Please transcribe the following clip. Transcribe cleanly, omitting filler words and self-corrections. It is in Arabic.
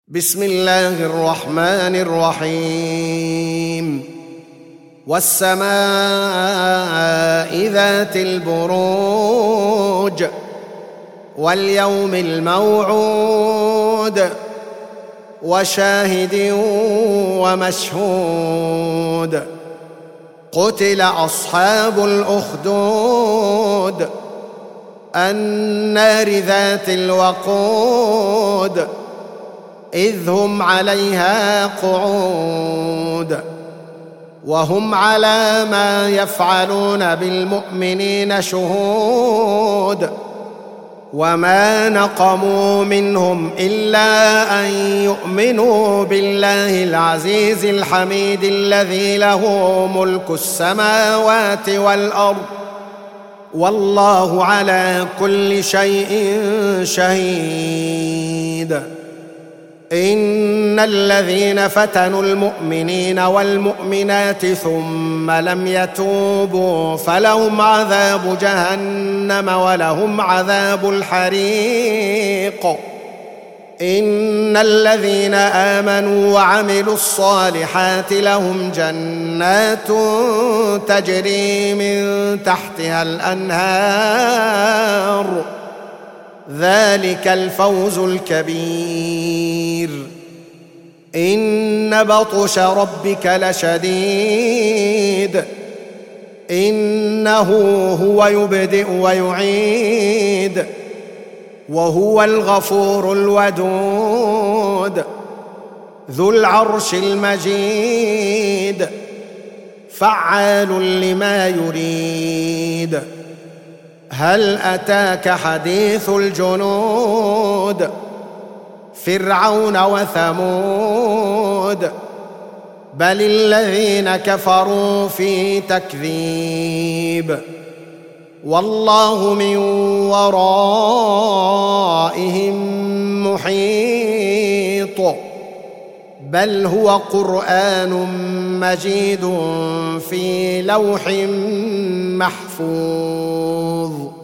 بسم الله الرحمن الرحيم والسماء ذات البروج واليوم الموعود وشاهد ومشهود قتل أصحاب الأخدود النار ذات الوقود إذ هم عليها قعود وهم على ما يفعلون بالمؤمنين شهود وما نقموا منهم إلا أن يؤمنوا بالله العزيز الحميد الذي له ملك السماوات والأرض والله على كل شيء شهيد. إن الذين فتنوا المؤمنين والمؤمنات ثم لم يتوبوا فلهم عذاب جهنم ولهم عذاب الحريق. إن الذين آمنوا وعملوا الصالحات لهم جنات تجري من تحتها الأنهار ذلك الفوز الكبير. إن بطش ربك لشديد إنه هو يبدئ ويعيد وهو الغفور الودود ذو العرش المجيد فعال لما يريد. هل أتاك حديث الجنود فرعون وثمود بل الذين كفروا في تكذيب والله من ورائهم محيط بل هو قرآن مجيد في لوح محفوظ.